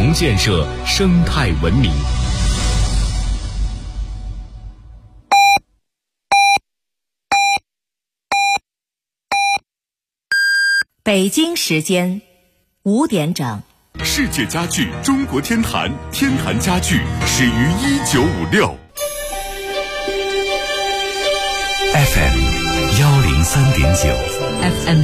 同建设生态文明。 北京时间5点整。 世界家具中国天坛，天坛家具始于1956。FM 103.9 FM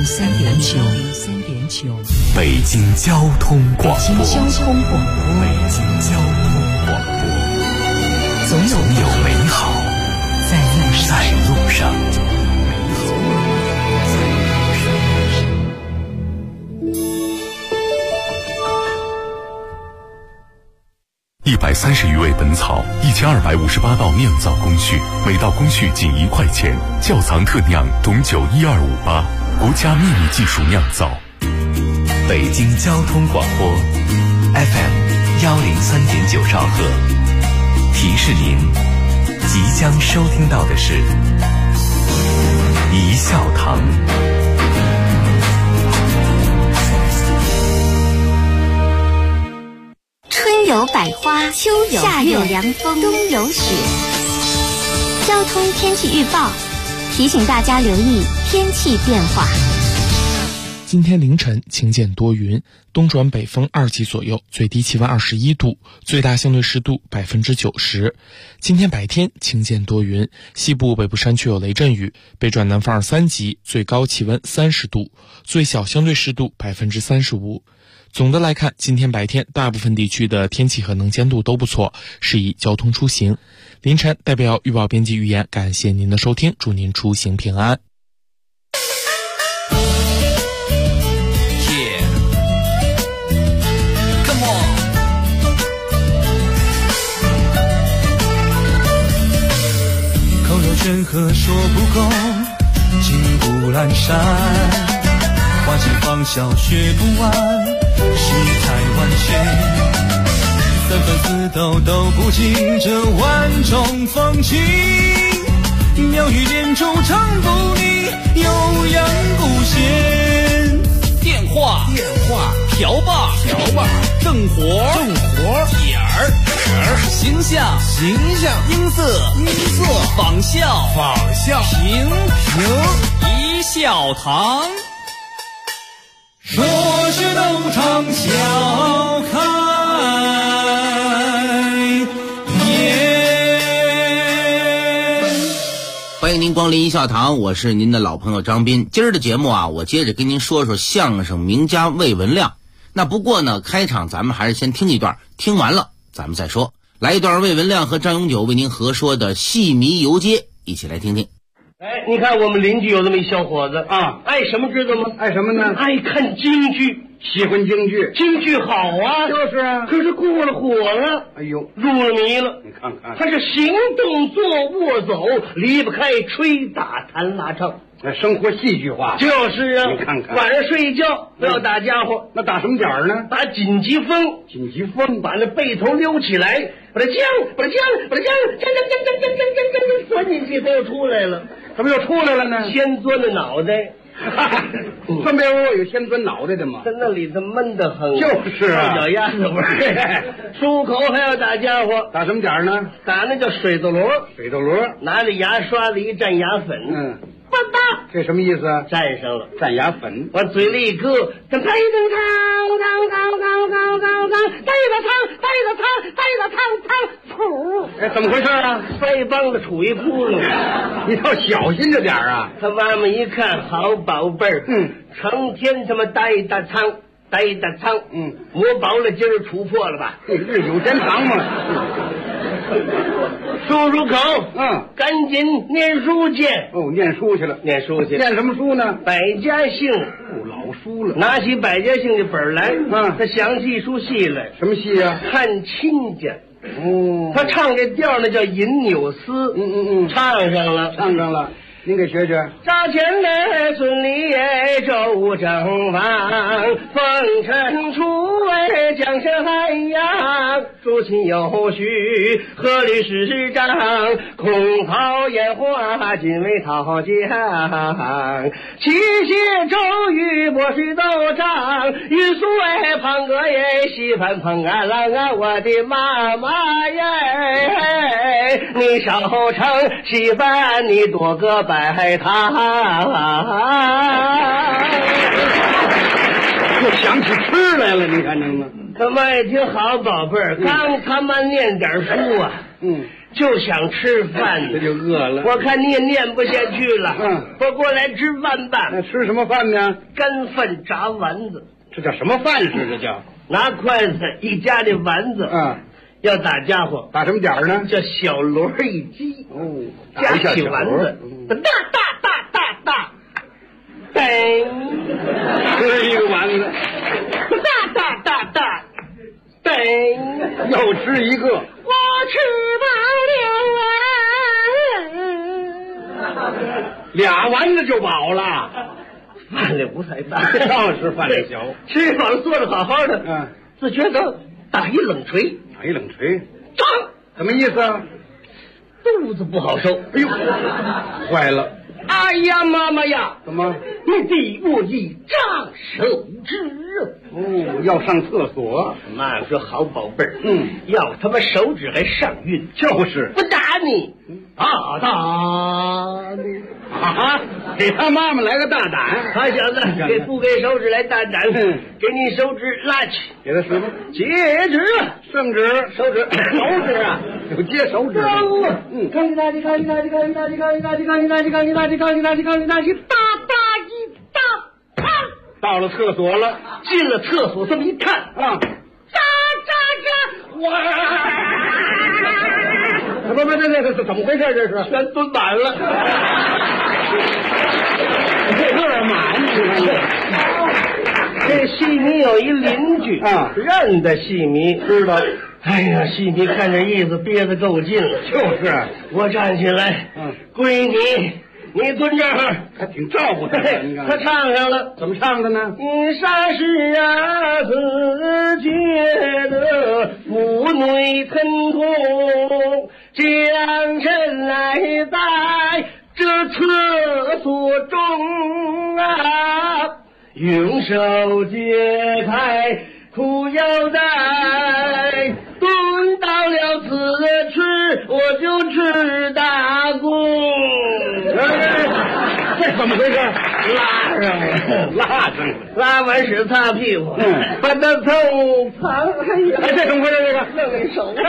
103.9， 北京交通广播。 北京交通广播， 北京交通广播， 总有美好在路上。130余味本草，1258道酿造工序，每道工序仅1块钱。窖藏特酿董酒12588，国家秘密技术酿造。北京交通广播 FM 103.9兆赫，提示您即将收听到的是一笑堂。 春有百花，秋有夏有凉风，冬有雪。交通天气预报提醒大家留意天气变化。 今天凌晨晴间多云，东转北风2级左右，最低气温21度，最大相对湿度90%。今天白天晴间多云，西部北部山区有雷阵雨，北转南风2、3级，最高气温30度，最小相对湿度35%。总的来看，今天白天大部分地区的天气和能见度都不错，适宜交通出行。凌晨代表预报编辑预言，感谢您的收听，祝您出行平安。 口若悬河说不够，金不阑珊，花间芳笑学不完，世态万千，三分四斗都不尽这万种风情，妙语连珠唱不腻，悠扬古弦。电话瓢把正活点儿形象音色仿效平一笑堂。若是斗场笑开颜。 欢迎您光临一笑堂，我是您的老朋友张斌。今儿的节目啊，我接着跟您说说相声名家魏文亮。那不过呢，开场咱们还是先听一段，听完了咱们再说。来一段魏文亮和张永久为您合说的戏迷游街，一起来听听。 哎，你看我们邻居有这么一小伙子啊，爱什么知道吗？ 爱什么呢？ 爱看京剧， 喜欢京剧， 京剧好啊， 就是啊。 可是过了火了， 哎呦， 入了迷了。 你看看， 他是行动坐卧走离不开吹打弹拉唱， 生活戏剧化。 就是啊， 你看看， 晚上睡一觉不要打家伙， 那打什么点儿呢？ 打紧急风，把那背头溜起来，把它将钻进去，它又出来了。 怎么又出来了呢？ 先钻的脑袋。 分别屋有先钻脑袋的吗？ 在那里头闷得很。 就是啊， 脚丫子味儿。漱口还要打家伙， 打什么点儿呢？ 打那叫水斗罗。拿着牙刷子一蘸牙粉，吧嗒， 这什么意思？ 蘸上了， 蘸牙粉， 往嘴里一搁，带着汤，噗！ 哎，怎么回事啊？ 腮帮子杵一窟窿， 你要小心着点啊！ 他妈妈一看，好宝贝儿，成天他妈呆大仓，磨薄了今儿杵破了吧？ 日久天长嘛。 漱口，赶紧念书去。 念书去了。念什么书呢？ 百家姓。 老书了。 拿起百家姓的本来，他想起一出戏来。 什么戏呀？ 看亲家。他唱这调呢叫银纽丝。唱上了。您给学学。扎前的孙李周正王，风尘出江山海洋， 诸亲有序，贺律师长，空草烟花，尽为讨将。七谢周瑜，波水斗仗，玉树哎，胖哥耶，西番碰俺郎啊，我的妈妈耶！你上后城西番，你多个摆堂。 又想起吃来了，你看见吗？ 他妈也挺好，宝贝儿，刚他妈念点书啊，就想吃饭， 这就饿了。 我看你也念不下去了，我过来吃饭吧。 那吃什么饭呢？ 干饭炸丸子。 这叫什么饭食？这叫拿筷子一夹这丸子，要打家伙， 打什么点儿呢？ 叫小锣一击，夹起丸子，大，噔， 吃一个丸子， 大，噔， 又吃一个。 我吃饱了， 俩丸子就饱了。 饭量不太大， 倒是饭量小。 吃饱了坐着好好的，自觉得打一冷锤，当， 什么意思啊？ 肚子不好受。 哎呦，坏了！ 哎呀，妈妈呀！ 怎么？ 你弟我一掌手指要上厕所。 妈说好宝贝儿，要他妈手指还上晕， 就是不打你，打你啊！给他妈妈来个大胆， 他小子不给手指来大胆，给你手指拉去， 给他什么？ 戒指、 圣指、 手指、手指啊， 有接手指。 看你大， 到了厕所了， 进了厕所，这么一看哇！这怎么回事？这是全蹲满了， 这满。 这戏迷有一邻居认得戏迷， 知道。 哎呀，戏迷看这意思憋得够劲了。 就是我站起来，闺女，你蹲这儿， 他挺照顾他。 他唱上了， 怎么唱的呢？ 你啥时啊，自觉得腹内疼痛，将身来在这厕所中啊，用手解开裤腰带，蹲到了此时我就吃大功。 这怎么回事？ 拉上了， 拉完屎擦屁股，把他头藏。 哎，这怎么回事？这个弄一手啊！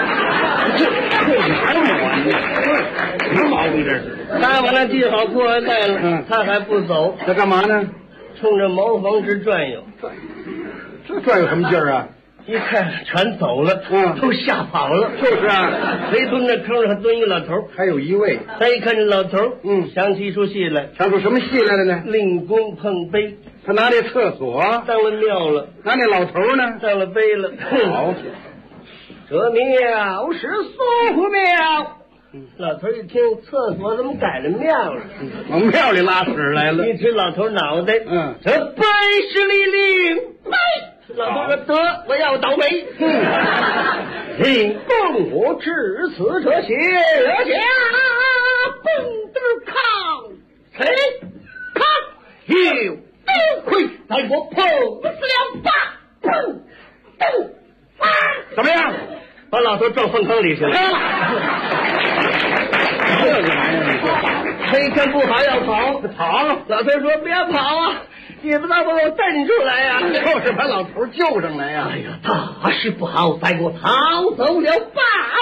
什么毛病这是？ 他把他系好裤腰带了，他还不走， 他干嘛呢？ 冲着茅房直转悠。 这转悠什么劲儿啊？ 一看全走了，都吓跑了。 就是啊， 谁蹲那坑上蹲一老头， 还有一位。 他一看这老头，想起一出戏来。 想出什么戏来了呢？ 令公碰杯。 他拿那厕所当了庙了， 拿那老头呢当了杯了。 好， 这庙是宋府庙。老头一听，厕所怎么改了庙了？ 往庙里拉屎来了。 一指老头脑袋，这本是李令杯。老头说：“得，我要倒霉。令公我至此这些下，蹦得抗谁抗有多亏，在我碰死了吧！砰！ 怎么样？ 把老头撞粪坑里去了。 这个玩意儿你说他一看不好要跑，老头说：“别跑啊！你不能把我蹬出来呀！” 就是把老头救上来呀！ 哎呀，大事不好，再给我逃走了吧！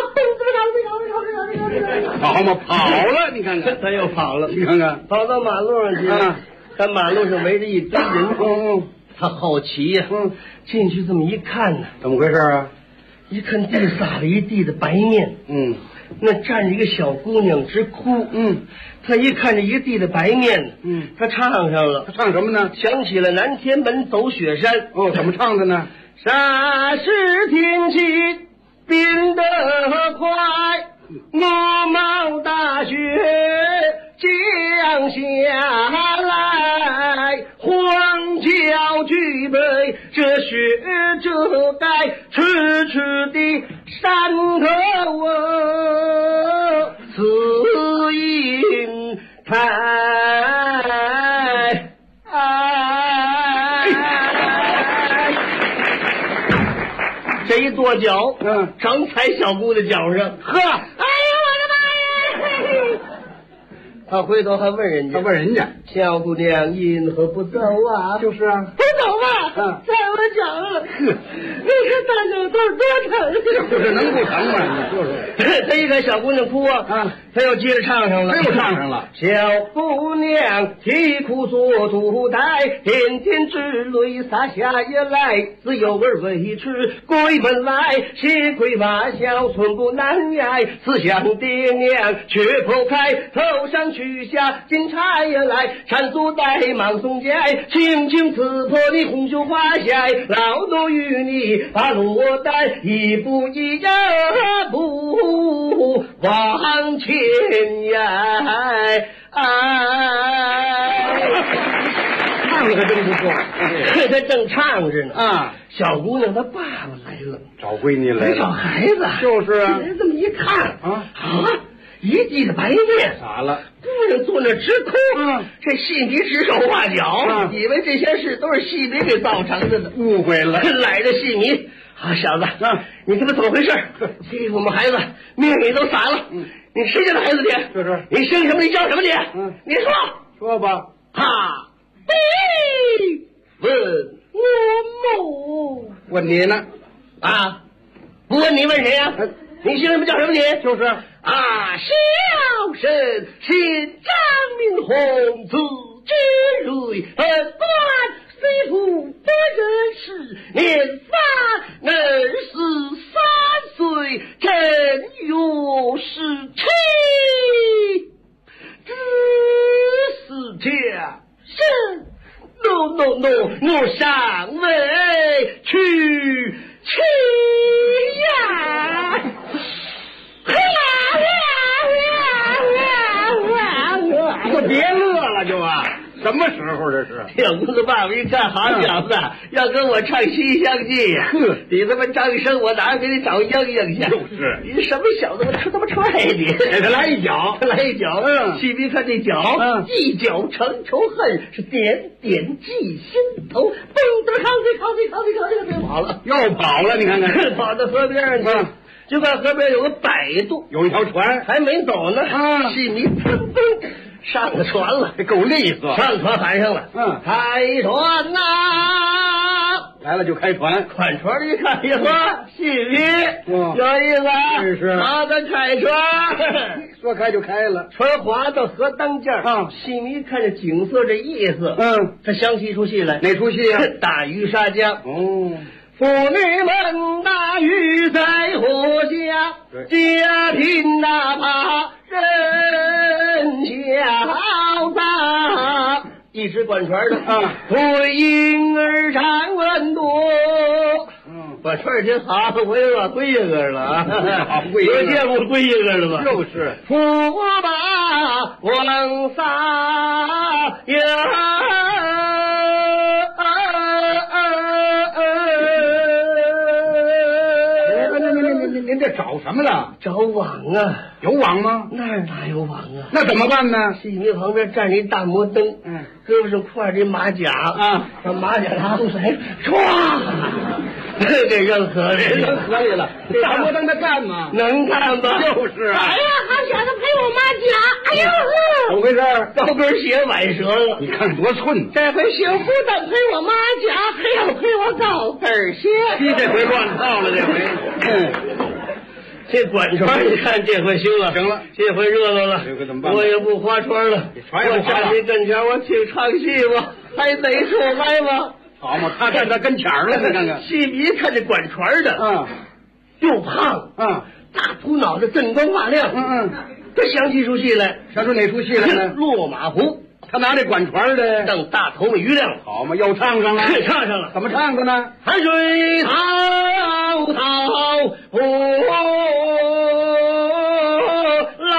好嘛，跑了！你看看， 他又跑了， 你看看， 跑到马路上去了。看马路上围着一堆人，他好奇呀，进去这么一看呢， 怎么回事啊？ 一看地撒了一地的白面，那站着一个小姑娘直哭，他一看这一地的白面，他唱上了。 他唱什么呢？ 想起了南天门走雪山。 怎么唱的呢？ 霎时天气变得快，鹅毛大雪降下来，荒郊具备这雪这该痴痴的山河此应台。这一跺脚，正踩小姑的脚上，呵，哎呀我的妈呀！他回头还问人家，小姑娘因何不走啊？ 就是啊， 不走啊，踩我脚了，你看大脚头多疼， 就是能不疼吗？你说说， 他一看小姑娘哭啊，他又接着唱上了， 又唱上了。 小姑娘啼哭所徒呆，点点之泪洒下眼来，自幼儿为痴归本来，血亏马小寸步难挨，思想爹娘却剖开，头上取下金钗来，缠足带芒松结，轻轻刺破你红袖花下，老奴与你把落带，一步一脚不往前呀， 唱的可真不错。 他正唱着呢啊， 小姑娘她爸爸来了， 找闺女来了， 找孩子， 就是啊。 这么一看一地的白面， 咋了？ 姑娘坐那直哭，这戏迷指手画脚，以为这些事都是戏迷给造成的呢， 误会了。 来的戏迷，小子，你他妈怎么回事？欺负我们孩子，命你都洒了。你谁家的孩子你？ 就是。 你生什么？你叫什么你？你说吧。 问我母。 问你呢？ 不问你问谁呀？你姓什么叫什么你？ 就是。 小神姓张明红，字之瑞，本官虽父不认识，年发能13岁，正月17，只是这是我上位去呀！ 就别乐了，就什么时候这是？ 小姑子爸爸一看，好小子，要跟我唱《西厢记》呀！你他妈张生，我哪给你找英英去？ 就是， 你什么小子，我出他妈踹你！ 给他来一脚， 戏迷看这脚，一脚成仇恨，是点点记心头，蹦得靠就跑了， 又跑了，你看看， 跑到河边上去。就看河边有个摆渡， 有一条船， 还没走呢。戏迷砰上了船了， 这够利索。 上船喊上了，开船呐！ 来了就开船， 看船一看，呀呵，戏迷有意思， 是。 好，咱开船， 说开就开了。 船划到河当间戏迷看着景色这意思，他想起一出戏来。 哪出戏呀？ 大鱼杀江。妇女们大鱼在河下，家贫哪怕人潇洒。一直管船的对婴儿缠问多，管船真好，我也把龟婴儿了有见过龟婴儿了吧？ 就是。 驸马往撒呀。 您这找什么了？ 找网啊！ 有网吗？ 那儿哪有网啊？ 那怎么办呢？ 戏迷旁边站着一大摩灯，胳膊上挎着一马甲把马甲拿出来，唰，给扔河里， 扔河里了。大摩灯它干嘛？ 能干吗？ 就是啊。 哎呀，好小子赔我马甲！哎呦， 怎么回事？ 高跟鞋崴折了。 你看多寸！ 这回行，不但赔我马甲，还要赔我高跟鞋。 你这回乱套了，这回。 这管船一看，这回行了，这回热闹了。 这回怎么办？ 我也不划船了，我站你跟前，我听唱戏吧，还得出来吗？ 好嘛，他站在跟前了，你看看。 戏迷看这管船的，又胖，大秃脑袋，锃光发亮，他想起一出戏来， 想出哪出戏来呢？ 落马湖。 他拿这管船的瞪大头们余亮， 好嘛，又唱上了， 唱上了， 怎么唱的呢？ 海水滔滔波浪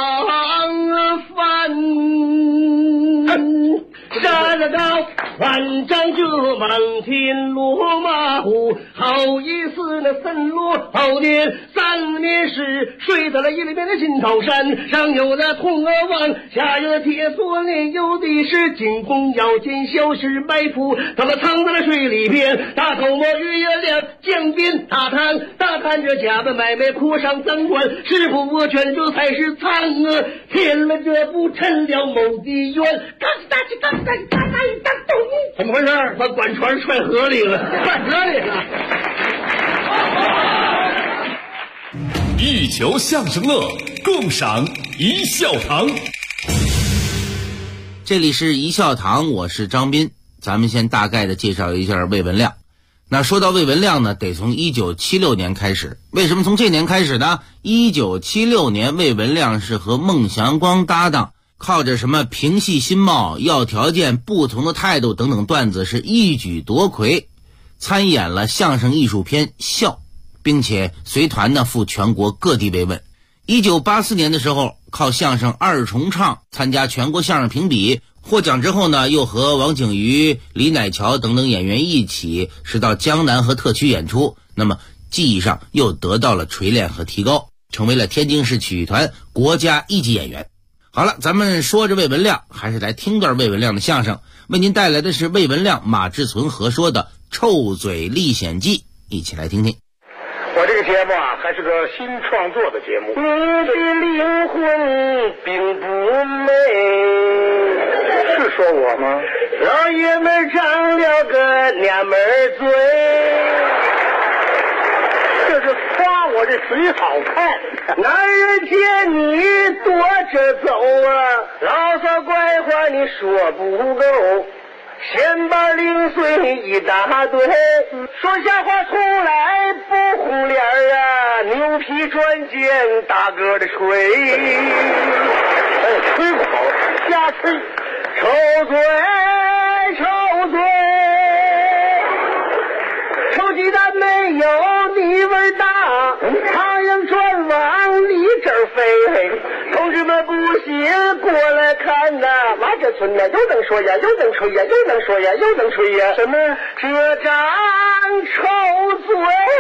翻，山高万天落马虎，好意思那森罗好年3年时，睡在了一里面的金桃山，上有那铜额王，下有铁锁链，有的是金弓腰间小石埋伏，他们藏在了水里边，大头摸鱼月亮，江边大谈着家的买卖，哭上3关，师傅我劝这才是残额，添了这不成了某的冤，刚大起刚大一当咚，怎么回事？把管船踹河里了，踹河里了。 一球相声乐，共赏一笑堂。 这里是一笑堂，我是张斌。咱们先大概的介绍一下魏文亮。那说到魏文亮呢，得从1976年开始。为什么从这年开始呢？1976年魏文亮是和孟祥光搭档，靠着什么平戏新貌、要条件、不同的态度等等段子，是一举夺魁，参演了相声艺术片《笑》，并且随团呢赴全国各地慰问。1984年的时候，靠相声二重唱参加全国相声评比，获奖之后呢，又和王景瑜、李乃乔等等演员一起是到江南和特区演出，那么技艺上又得到了锤炼和提高，成为了天津市曲艺团国家一级演员。好了，咱们说着魏文亮，还是来听段魏文亮的相声，为您带来的是魏文亮、马志存合说的《臭嘴历险记》，一起来听听。 我这个节目啊，还是个新创作的节目。 你的灵魂并不美， 是说我吗？ 老爷们长了个娘们嘴， 这是夸我这嘴好看。 男人见你躲着走啊，牢骚怪话你说不够，先把零碎一大堆，说瞎话从来不红脸啊，牛皮转肩大个的吹， 吹不好，瞎吹， 臭嘴臭嘴，臭鸡蛋没有你味儿大，苍蝇转往里这儿飞，同志们不信过来看呐，哇这村呢又能说呀又能吹呀又能说呀又能吹呀，什么这张臭嘴。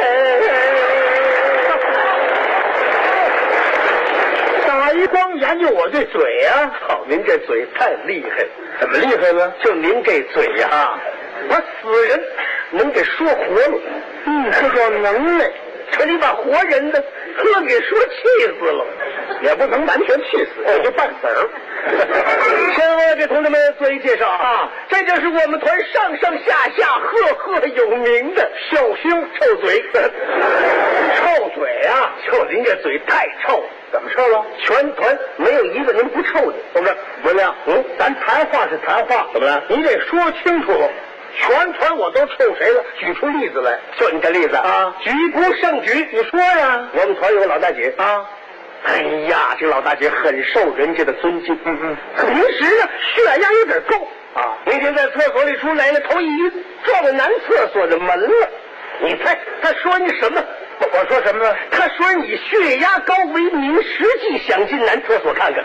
哪一光研究我这嘴啊？ 好，您这嘴太厉害了。 怎么厉害了？ 就您这嘴呀，把死人能给说活了。 这叫能耐。 可你把活人呢，呵给说气死了， 也不能完全气死，就半死儿。 先我给同志们做一介绍啊，这就是我们团上上下下赫赫有名的笑星臭嘴。 臭嘴啊，就您这嘴太臭。 怎么臭了？ 全团没有一个人不臭的。 同志，文亮，咱谈话是谈话， 怎么了？ 你得说清楚。全团我都臭谁了？举出例子来。 就你这例子啊， 举不胜举。 你说呀。 我们团有个老大姐啊， 哎呀，这老大姐很受人家的尊敬。平时呢血压有点高啊。 那天在厕所里出来呢，头一晕，撞了男厕所的门了。你猜他说你什么？ 我说什么呢？ 他说你血压高为名，实际想进男厕所看看。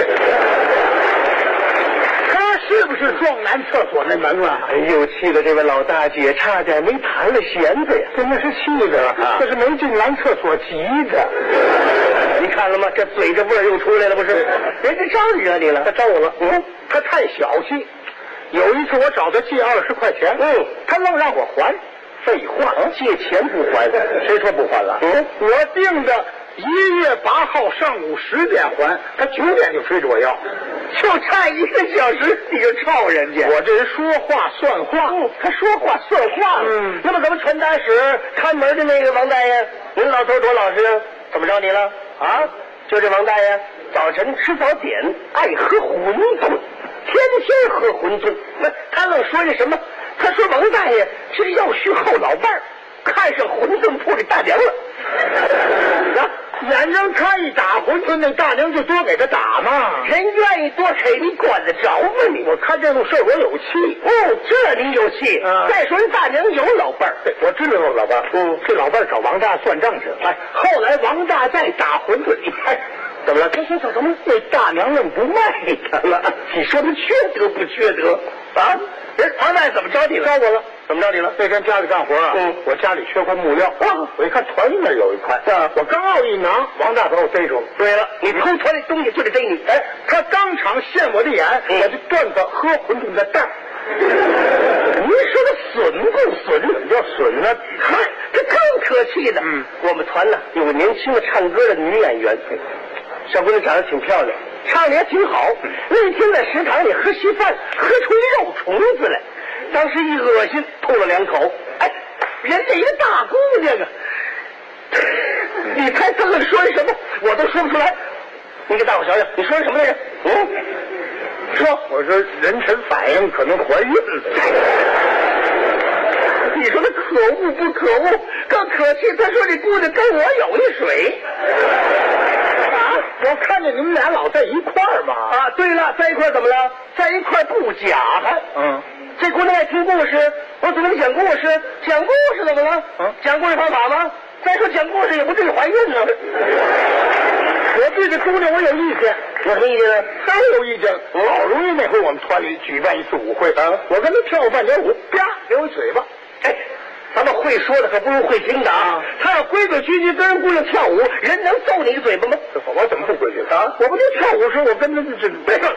他是不是撞男厕所那门了？ 哎呦，气得这位老大姐差点没弹了弦子呀！ 真的是气的，这是没进男厕所急的。 你看了吗？这嘴这味儿又出来了，不是？人家招你惹你了？ 他招我了。他太小气。有一次我找他借20块钱，他愣让我还。 废话，借钱不还？ 谁说不还了？我定的1月8号上午10点还，他9点就追着我要， 就差1个小时你就抄人家。 我这人说话算话， 他说话算话。那么咱们传达室看门的那个王大爷，您老头多老实啊？怎么着你了啊？就这王大爷早晨吃早点爱喝馄饨，天天喝馄饨。他愣说那什么？他说王大爷是要续后老伴儿，看上馄饨铺的大娘了。 眼睁他一打馄饨，那大娘就多给他打嘛。 人愿意多给你管得着吗你？ 我看这种事我有气。 这你有气。再说人大娘有老伴儿， 我知道了吧？这老伴找王大算账去了。哎，后来王大再打馄饨，哎，怎么了？怎么那大娘愣不卖他了？你说他缺德不缺德啊？人王大怎么着你了？招我了。怎么着你了？那天家里干活啊，我家里缺块木料，我一看团里面有一块，我刚要一拿，王大把我逮住了。对了，你偷团里东西就得逮你。哎，他当场现我的眼，我就断他喝馄饨的蛋。你说他损不损？怎么叫损呢？嗨，这更可气的。我们团呢有个年轻的唱歌的女演员，小姑娘长得挺漂亮，唱的也挺好。那天在食堂里喝稀饭，喝出一肉虫子来。当时一恶心，吐了2口。哎，人家一个大姑娘啊！你猜他们说什么？我都说不出来。你给大伙瞧瞧，你说什么来着？说我说妊娠反应可能怀孕了。你说他可恶不可恶？更可气，他说这姑娘跟我有一水。啊！我看见你们俩老在一块儿嘛。啊，对了，在一块儿怎么了？在一块儿不假还。这姑娘爱听故事，我总给你讲故事。讲故事怎么了？讲故事方法吗？再说讲故事也不至于怀孕呢。我对这姑娘我有意见。有什么意见呢？太有意见了。好容易那回我们团里举办一次舞会啊，我跟她跳半年舞，啪给我嘴巴。哎，咱们会说的可不如会听的啊！他要规规矩矩跟人姑娘跳舞，人能揍你一嘴巴吗？我怎么不规矩啊？我不就跳舞时我跟他这别说。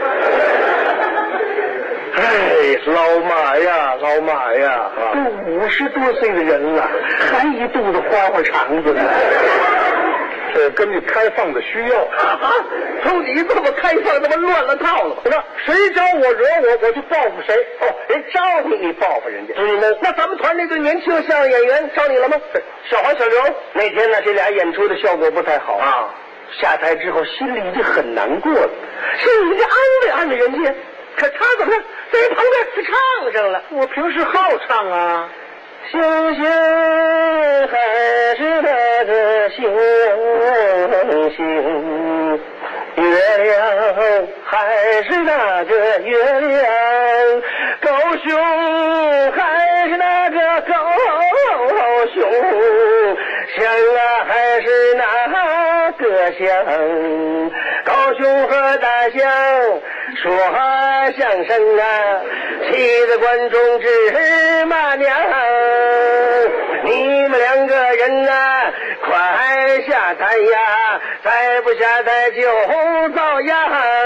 哎，老马呀，都50多岁的人了，还一肚子花花肠子呢。这根据开放的需要啊，从你这么开放，这么乱了套了。那谁招我惹我就报复谁。人招你报复人家。那咱们团那对年轻相声演员招你了吗？小黄、小刘那天呢，这俩演出的效果不太好啊。下台之后心里已经很难过了，心里就安慰人家。可他怎么在旁边唱上了？我平时好唱啊。星星还是那个星星，月亮还是那个月亮，高雄还是那个高雄，乡啊还是那个乡，高雄和大乡说相声啊，气得观众直骂娘。你们2个人啊，快下台呀！再不下台就遭殃。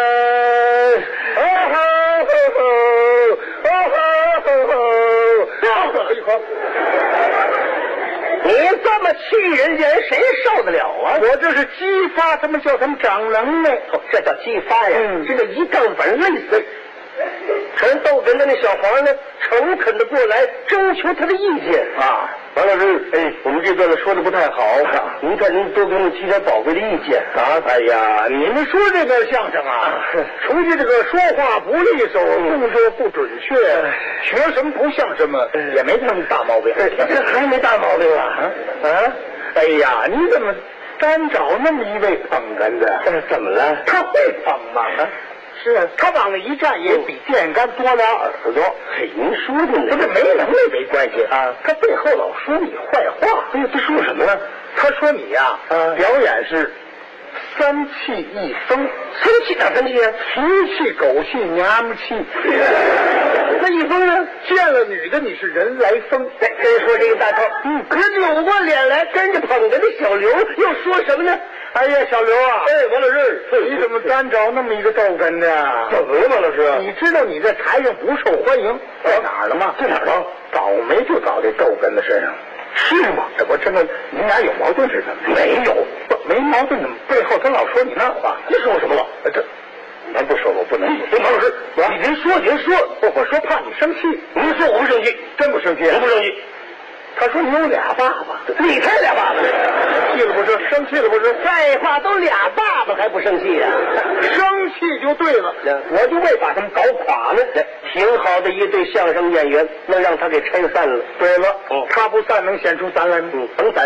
你这么气人家，谁受得了啊？我这是激发他们，叫他们长能耐。这叫激发呀！这叫一杠板累死。陈逗哏的那小黄呢，诚恳的过来征求他的意见啊。王老师，我们这段呢说的不太好，您看您多给我们提点宝贵的意见啊。哎呀，你们说这个相声啊，除去这个说话不利索，动作不准确，学什么不像什么，也没什么大毛病。这还没大毛病啊？哎呀，你怎么单找那么一位捧哏的？怎么了？他会捧吗？是啊，他往那一站也比电杆多俩耳朵。嘿，您说的呢？这没能力没关系啊，他背后老说你坏话。哎呀，他说什么呢？他说你呀，表演是3气1风。3气哪3气啊？俗气、狗气、娘们气。那1风呢？见了女的你是人来疯。真说这个大套。可扭过脸来跟人家捧哏的小刘又说什么呢？哎呀，小刘啊！王老师，你怎么单找那么一个逗哏的？怎么了，王老师？你知道你在台上不受欢迎，在哪儿了吗？在哪儿了？倒霉就倒这逗哏的身上。是吗？我真的，你俩有矛盾是怎么？没有，没矛盾，怎么背后他老说你那话？你说我什么了？这咱不说，我不能说。王老师，您说，我说怕你生气。您说我不生气，真不生气，我不生气。他说你有俩爸爸，你才俩爸爸呢，气了不是？生气了不是？废话，都俩爸爸还不生气呀？生气就对了，我就为把他们搞垮了。挺好的一对相声演员，能让他给拆散了。对了，他不散能显出咱来吗？甭散，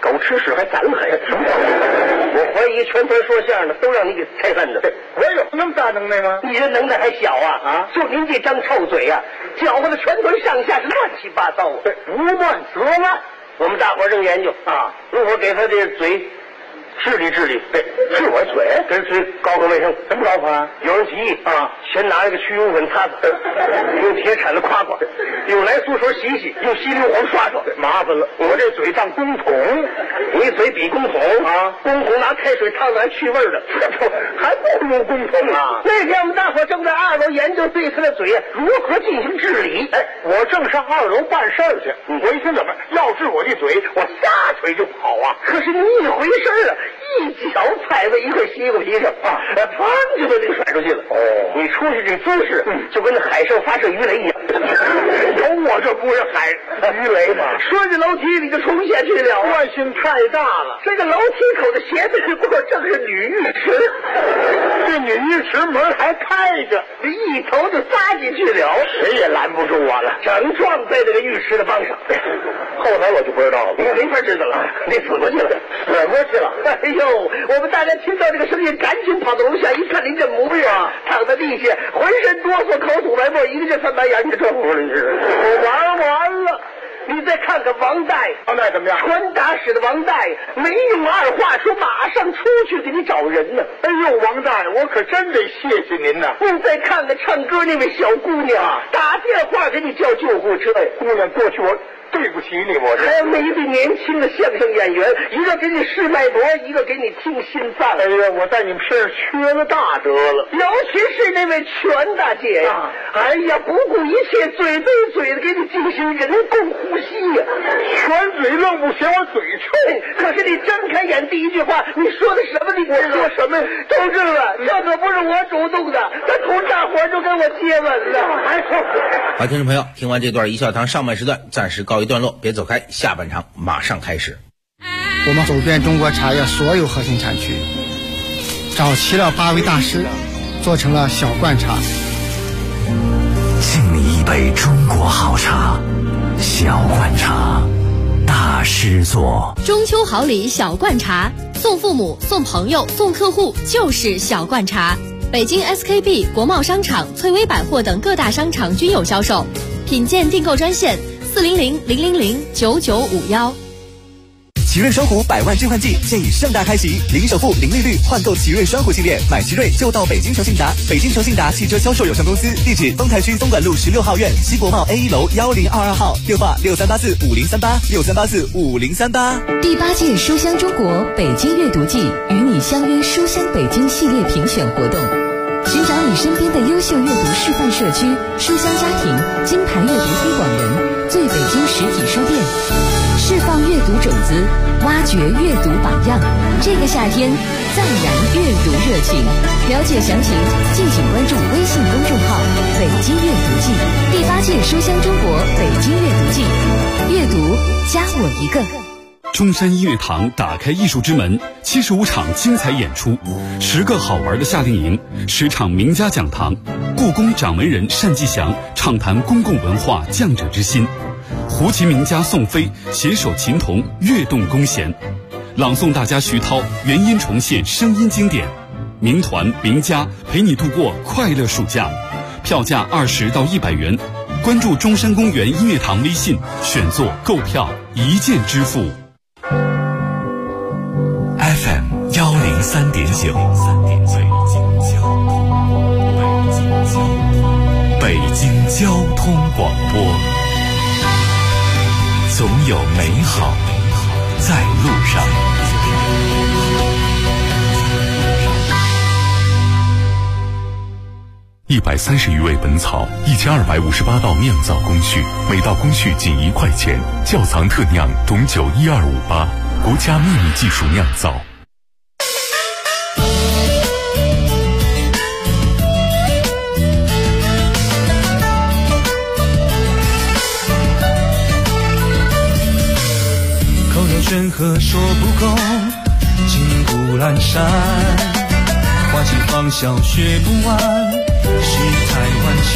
狗吃屎还攒了狠，什么我怀疑全团说相声的都让你给拆散的。我有那么大能耐吗？你这能耐还小啊！就您这张臭嘴啊，搅和的全团上下是乱七八糟。胡乱折乱，我们大伙儿正研究啊，如何给他这嘴治理治理，对，治我嘴，给嘴搞搞卫生，什么搞法啊？有人提议啊，先拿一个去油粉擦擦，用铁铲子夸夸，用来苏水洗洗，用稀硫磺刷刷，麻烦了。我这嘴当公桶，你嘴比公桶啊？公桶拿开水烫的还去味儿的，还不如公桶啊！那天我们大伙正在2楼研究对他的嘴如何进行治理。哎，我正上2楼办事儿去，我一听怎么要治我的嘴，我撒腿就跑啊！可是你一回身啊！一脚踩在一块西瓜皮上啊，砰就把这个甩出去了。哦，你出去这姿势，就跟那海上发射鱼雷一样。有我这不是鱼雷吗？顺着楼梯你就冲下去了，惯性太大了。这个楼梯口的斜对过正是女浴池，这女浴池门还开着，你一头就扎进去了，谁也拦不住我了，整撞在这个浴池的帮上。后来我就不知道了，你没法知道了，你死过去了，死过去了。哎呦，我们大家听到这个声音，赶紧跑到楼下一看，您这模样，躺在地下，浑身哆嗦，口吐白沫，一个劲翻白眼，你这乎了，你是我玩完了。你再看看王大爷，王大爷怎么样？传达室的王大爷没用2话说，马上出去给你找人呢。哎呦，王大爷，我可真得谢谢您呐！您再看看唱歌那位小姑娘，打电话给你叫救护车呀。姑娘，过去我对不起你，我这还有一对年轻的相声演员，一个给你试脉搏，一个给你听心脏。哎呀，我在你们身上缺了大德了，尤其是那位全大姐呀！哎呀，不顾一切，嘴对嘴的给你进行人工呼吸呀！全嘴愣不嫌我嘴臭，可是你睁开眼第一句话，你说的什么？你知道说什么？同志们，这可不是我主动的，他同大伙就跟我接吻了。还说好，听众朋友，听完这段一笑堂上半时段暂时告一段落，别走开，下半场马上开始。 我们走遍中国茶叶所有核心产区，找齐了8位大师，做成了小罐茶。 敬你一杯中国好茶，小罐茶，大师做。 中秋好礼小罐茶，送父母、送朋友、送客户就是小罐茶。北京 SKP、国贸商场、翠微百货等各大商场均有销售，品鉴订购专线400-000-9951。 奇瑞双虎100万置换季现已盛大开启，零首付、零利率换购奇瑞双虎系列，买奇瑞就到北京诚信达。北京诚信达汽车销售有限公司，地址丰台区东莞路16号院西国贸 A1 楼1022号，电话63845038，63845038。 第8届书香中国北京阅读季与你相约书香北京系列评选活动，寻找你身边的优秀阅读示范社区、书香家庭、金牌阅读推广人、最北京实体书店，释放阅读种子，挖掘阅读榜样。这个夏天再燃阅读热情。了解详情，敬请关注微信公众号“北京阅读季”。第8届书香中国北京阅读季，阅读加我一个。 中山音乐堂打开艺术之门，75场精彩演出，10个好玩的夏令营，10场名家讲堂，故宫掌门人单霁翔畅谈公共文化匠者之心，胡琴名家宋飞携手琴童跃动弓弦，朗诵大家徐涛原音重现声音经典，名团名家陪你度过快乐暑假，票价20到100元，关注中山公园音乐堂微信，选座购票一键支付。 FM 103.9，北京交通广播，总有美好在路上。130余味本草，1258道酿造工序，每道工序仅1块钱。窖藏特酿董酒12588，国家秘密技术酿造。 口若悬河说不够，金谷阑珊，花期芳笑学不完，世态万千，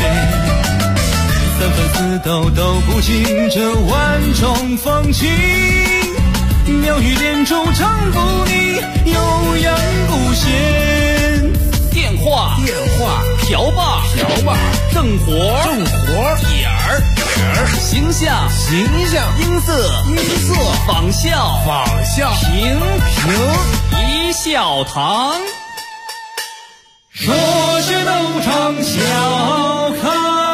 三分四斗都不尽这万种风情。 妙语连珠唱不腻，悠扬不闲。 电话瓢把正活点儿形象音色仿效评一笑堂。 说是斗场笑开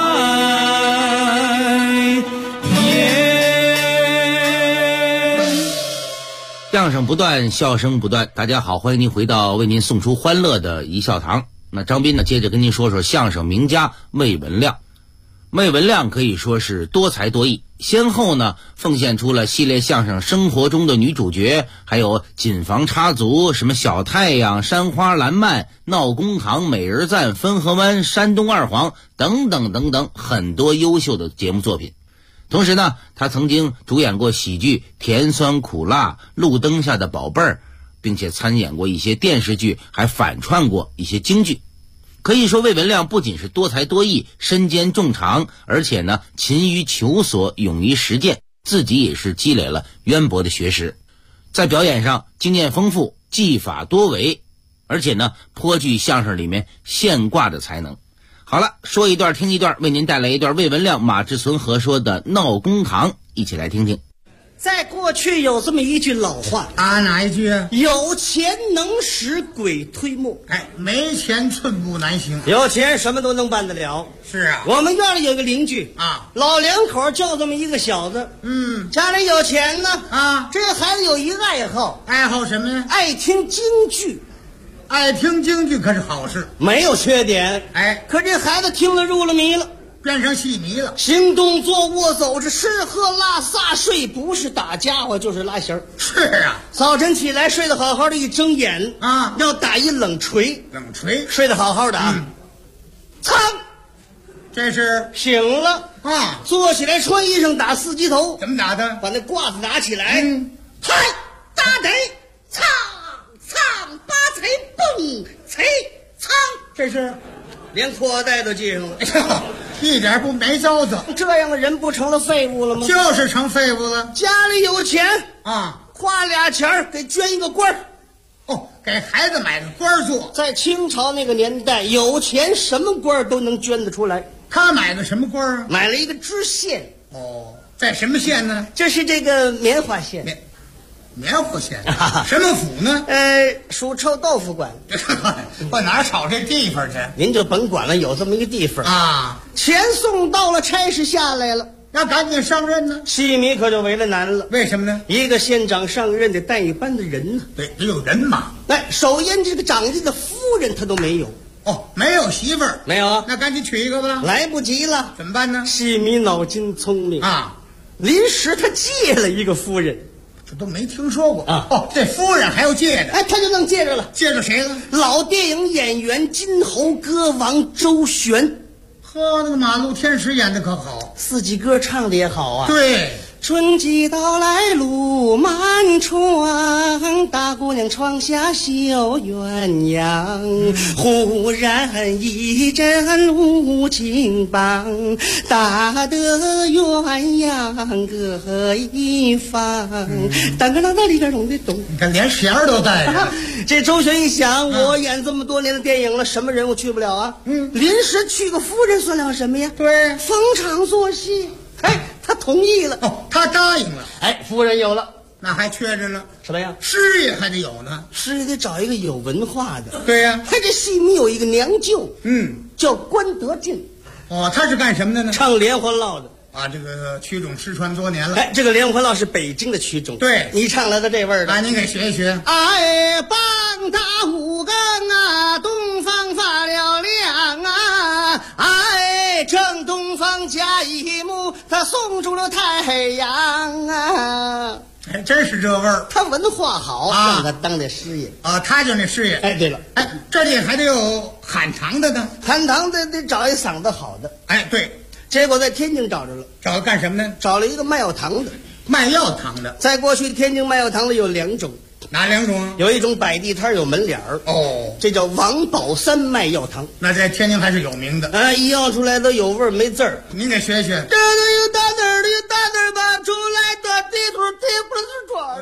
颜。 相声不断，笑声不断。大家好，欢迎您回到为您送出欢乐的一笑堂。那张斌呢，接着跟您说说相声名家魏文亮。魏文亮可以说是多才多艺，先后呢奉献出了系列相声《生活中的女主角》，还有锦房插足、什么小太阳、山花烂漫、闹公堂、美人赞、汾河湾、山东二黄等等等等很多优秀的节目作品。同时呢，他曾经主演过喜剧《甜酸苦辣》、路灯下的宝贝儿，并且参演过一些电视剧，还反串过一些京剧。可以说魏文亮不仅是多才多艺、身兼重长，而且呢勤于求索、勇于实践，自己也是积累了渊博的学识。在表演上经验丰富，技法多维，而且呢颇具相声里面现挂的才能。好了，说一段听一段，为您带来一段魏文亮、马志存合说的闹公堂，一起来听听。 在过去有这么一句老话啊，哪一句啊？ 有钱能使鬼推磨。 哎，没钱寸步难行。 有钱什么都能办得了。 是啊， 我们院里有个邻居啊， 老两口就这么一个小子，家里有钱呢啊。 这孩子有一个爱好， 爱好什么呀？ 爱听京剧。 爱听京剧可是好事， 没有缺点。 哎， 可这孩子听了入了迷了。 变成戏迷了， 行动坐卧走着吃喝拉撒睡，不是打家伙就是拉弦儿。 是啊， 早晨起来睡得好好的，一睁眼啊， 要打一冷锤，睡得好好的啊，噌， 这是醒了啊， 坐起来穿衣裳打四级头。 怎么打的？ 把那褂子拿起来，嗨，打得，苍苍八彩蹦彩苍， 这是连裤带都系上了。 一点不没糟蹋， 这样的人不成了废物了吗？ 就是成废物了。 家里有钱啊， 花俩钱给捐一个官儿。 哦，给孩子买个官儿做。 在清朝那个年代，有钱什么官儿都能捐得出来。 他买个什么官儿啊？ 买了一个知县。 哦，在什么县呢？ 这是这个棉花县。 棉花县什么府呢？ 属臭豆腐管。 我哪找这地方去？ 您就甭管了，有这么一个地方啊。 钱送到了，差事下来了， 要赶紧上任呢。 戏迷可就为了难了。 为什么呢？ 一个县长上任得带一班的人呢。 对，得有人嘛。 哎，首先这个长家的夫人他都没有。 哦，没有媳妇儿。 没有啊？ 那赶紧娶一个吧。 来不及了。 怎么办呢？ 戏迷脑筋聪明啊， 临时他借了一个夫人。 这都没听说过啊！ 哦，这夫人还要借着， 哎，他就能借着了。 借着谁了？ 老电影演员金猴歌王周璇。 呵，那个马路天使演的可好， 四季歌唱的也好啊。 对， 春季到来路漫长，大姑娘窗下绣鸳鸯。忽然一阵无情棒，打得鸳鸯各一方。当个当当里边咚的咚， 你看连弦儿都带着。 这周璇一想，我演这么多年的电影了，什么人我去不了啊？临时去个夫人算了什么呀？ 对， 逢场作戏。哎，他同意了。 哦，他答应了。 哎，夫人有了， 那还缺着呢。 什么呀？ 师爷还得有呢。 师爷得找一个有文化的。 对呀， 他这戏迷有一个娘舅，叫关德进。 哦，他是干什么的呢？ 唱连环烙的。 啊，这个曲种失传多年了。 哎，这个连环烙是北京的曲种。 对， 你唱来的这味儿的。 啊，您给学一学。 哎，棒打五更啊，东方发了亮啊！哎，正东方加一幕，他送出了太阳啊！ 哎，真是这味儿。 他文化好， 啊， 让他当这师爷啊，他就那师爷。 哎，对了， 哎，这里还得有喊堂的呢。 喊堂的得找一嗓子好的。 哎，对。 结果在天津找着了， 找干什么呢？ 找了一个卖药堂的。 卖药堂的， 在过去天津卖药堂的有两种。 哪两种啊？ 有一种摆地摊有门脸儿， 哦， 这叫王宝山卖药堂。 那在天津还是有名的。 一要出来都有味儿没字儿。 您给学学。 这个有大字儿的，有大字儿吧出来的地图地不是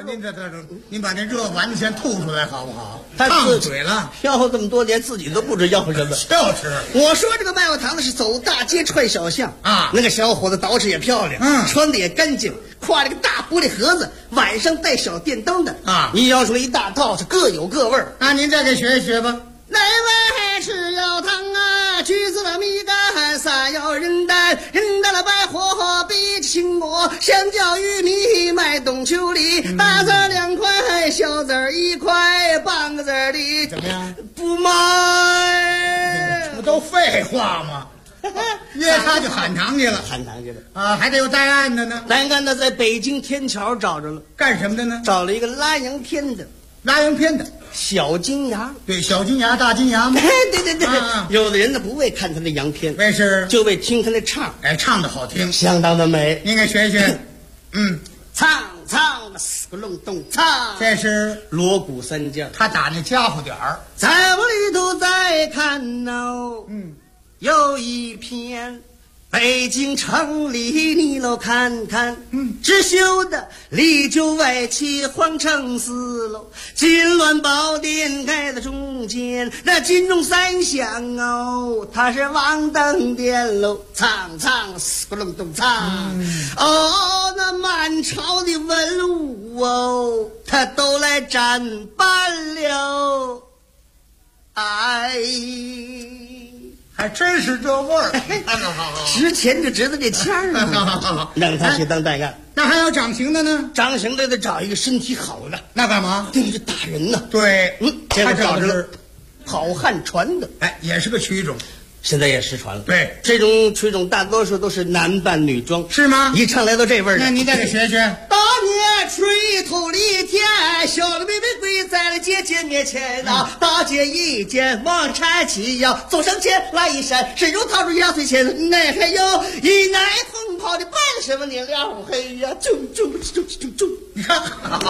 您把那热丸子先吐出来好不好？ 他烫嘴了， 吆喝这么多年，自己都不知吆喝什么。 就是， 我说这个卖货堂的是走大街串小巷啊， 那个小伙子捯饬也漂亮，穿的也干净，挎着个大玻璃盒子，晚上带小电灯的啊。 你要出来一大套，是各有各味儿。 那您再给学一学吧。 内外吃药汤啊，橘子了米干，撒药人丹，人丹了白货，比青果，香蕉玉米卖冬秋梨，大子2块，小子1块，半个子的怎么样？ 不卖， 这不都废话吗？约他就喊堂去了， 喊堂去了啊！还得有带案的呢， 带案的在北京天桥找着了， 干什么的呢？ 找了一个拉洋片的， 拉洋片的。 小金牙， 对，小金牙大金牙嘛。 对，有的人呢不为看他那洋片， 为是就为听他那唱， 哎，唱的好听， 相当的美。 您给学学。 唱死个隆咚唱， 这是锣鼓三将， 他打那家伙点儿， 在我里头再看哦，有一片。北京城里你喽看看，织绣的里九外七皇城4楼，金銮宝殿盖在中间，那金钟3响哦，它是王登殿喽，唱死个隆咚唱，哦，那满朝的文武哦，他都来站班了，哎。 还真是这味儿， 值钱就值得这钱儿好， 让他去当代干。 那还有掌刑的呢？ 掌刑的得找一个身体好的， 那干嘛？ 对着打人呢。 对， 这个找着了，好汉传的， 哎，也是个曲种， 现在也失传了。 对， 这种曲种大多数都是男扮女装， 是吗？ 一唱来到这味儿， 那您再给学学。 大年吹头里天，小的妹妹跪在了姐姐面前啊！大姐一见王柴起呀，走上前来一闪，伸手掏出压岁钱，那还有一奶红袍的扮什么你了？嘿呀，就， 你看，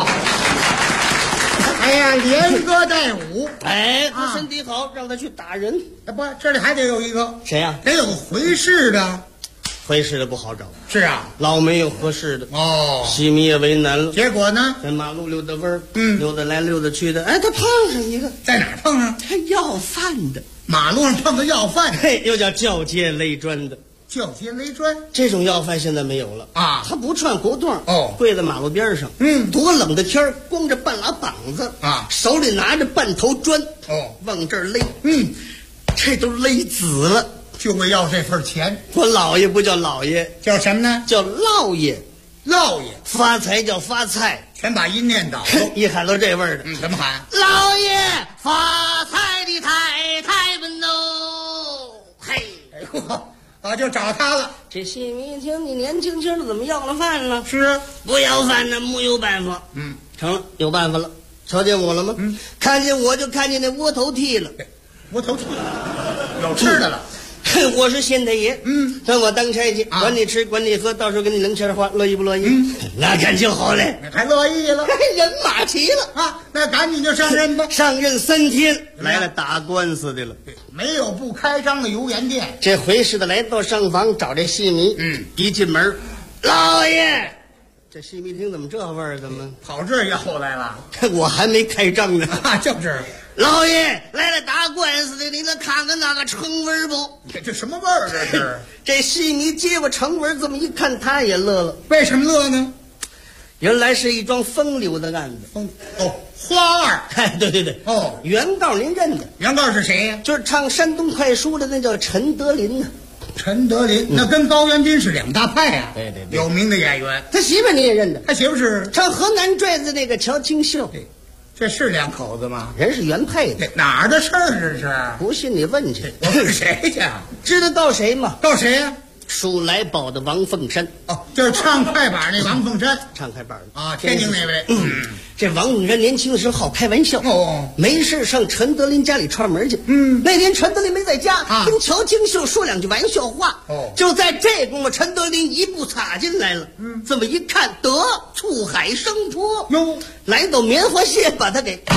哎呀，连歌带舞， 哎，他身体好，让他去打人。 不，这里还得有一个谁呀？ 得有回事的。 回事的不好找， 是啊， 老没有合适的哦， 西米也为难了。 结果呢， 在马路溜达弯儿，溜达来溜达去的，哎，他碰上一个， 在哪儿碰上？ 他要饭的， 马路上碰到要饭的， 嘿，又叫叫街勒砖的。 叫街勒砖， 这种要饭现在没有了啊！ 他不串胡同哦， 跪在马路边上，多冷的天儿，光着半拉膀子啊， 手里拿着半头砖哦， 往这儿勒，这都勒紫了。 就会要这份钱。 我老爷不叫老爷， 叫什么呢？ 叫老爷。 老爷发财叫发财， 全把音念倒。 一喊到这味儿的， 怎么喊？ 老爷发财的太太们哦，嘿， 哎呦，啊，就找他了。 这戏迷一听，你年轻轻的怎么要了饭了？ 是不要饭呢，没有办法。成了，有办法了。瞧见我了吗？看见我就看见那窝头屉了。 窝头屉有吃的了。 我是县太爷，让我当差去，管你吃，管你喝，到时候给你零钱花，乐意不乐意？那感情好嘞， 还乐意了， 人马齐了啊！那赶紧就上任吧。 上任3天，来了打官司的了。 没有不开张的油盐店。 这回是的，来到上房找这戏迷，一进门，老爷，这戏迷厅怎么这味儿？怎么跑这儿要来了？ 我还没开张呢， 就是。 老爷来了打官司的，你来看看那个成文不？ 这什么味儿？这是这戏迷接过成文，这么一看，他也乐了。 为什么乐呢？ 原来是一桩风流的案子。 花儿。 哎，对。 哦， 原告您认得？ 原告是谁呀？ 就是唱山东快书的，那叫陈德林呢。 陈德林，那跟高元军是两大派啊。 对， 有名的演员。 他媳妇你也认得？ 他媳妇是唱河南拽子那个乔清秀。 这是两口子吗？ 人是原配的。 哪儿的事儿这是？ 不信你问去。 我问谁去？ 知道到谁吗？ 到谁呀？ 数来宝的王凤山。 哦，就是唱快板那王凤山。 唱快板啊，天津那位。 这王凤山年轻的时候好开玩笑。没事上陈德林家里串门去。那天陈德林没在家，跟乔清秀说两句玩笑话。就在这功夫，陈德林一步插进来了。这么一看，得醋海生泼。来到棉花蟹，把他给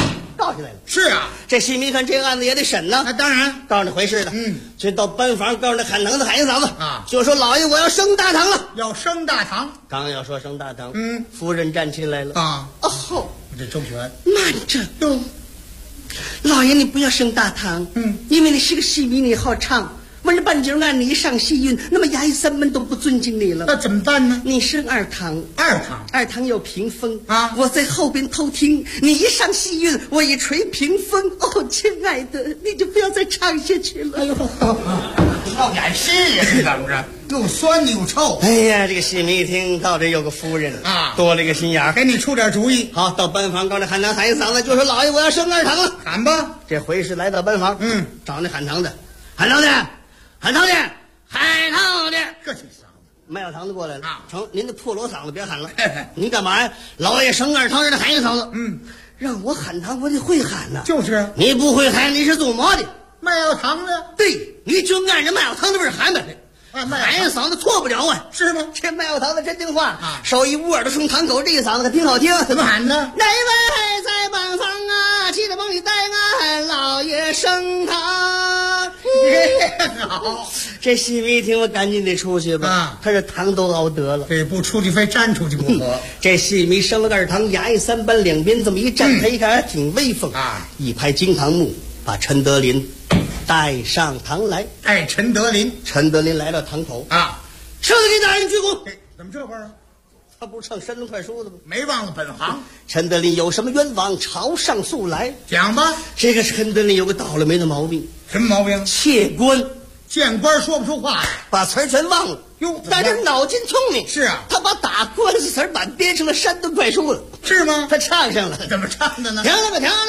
告下来了。 是啊， 这戏迷看这个案子也得审呢。 当然， 告诉你回事的。这到班房告诉那喊堂子喊一嗓子啊， 就说老爷我要升大堂了， 要升大堂。 刚要说升大堂，夫人站起来了啊。 哦， 这周旋， 慢着，老爷你不要升大堂，因为你是个戏迷，你好唱。完了半截案你一上戏运，那么衙役三门都不尊敬你了。 那怎么办呢？ 你升二堂，二堂有屏风啊， 我在后边偷听。你一上戏运，我一吹屏风。哦，亲爱的，你就不要再唱下去了。哎呦， 要演戏呀，是怎么着？又酸又臭。 哎呀，这个戏迷一听到这有个夫人啊， 多了一个心眼儿， 给你出点主意。 好，到班房刚才喊堂喊一嗓子，就说老爷我要升二堂了。 喊吧。 这回是来到班房，找那喊堂的，喊堂的。喊堂的，喊堂的， 这是嗓子。 卖药堂的过来了啊！成，您的破锣嗓子别喊了。你干嘛呀？老爷升二堂让他喊一嗓子。让我喊堂，我得会喊呐。 就是， 你不会喊，你是做么的？ 卖药堂的。 对，你就按着卖药堂的味儿喊呗。喊一嗓子错不了啊， 是吗？ 这卖药堂的真听话啊！手一捂耳朵冲堂口，这一嗓子可挺好听。 怎么喊呢？ 哪位在班房啊？记得帮你带俺老爷升堂。 好， 这戏迷一听，我赶紧得出去吧。啊，他这堂都熬得了， 这不出去非粘出去不可。 这戏迷升了个二堂，衙役三班两边这么一站，他一看还挺威风啊！ 一拍惊堂木，把陈德林带上堂来。 带陈德林来到堂口啊， 圣德林大人鞠躬。 怎么这会儿啊？ 他不是唱山东快书的吗？ 没忘了本行。 陈德林有什么冤枉，朝上诉来。 讲吧。 这个陈德林有个倒了霉的毛病。 什么毛病？ 怯官。 见官说不出话， 把词儿全忘了。哟，但是脑筋聪明。 是啊， 他把打官司词儿板编成了山东快书了。 是吗？ 他唱上了。 怎么唱的呢？ 讲了个讲，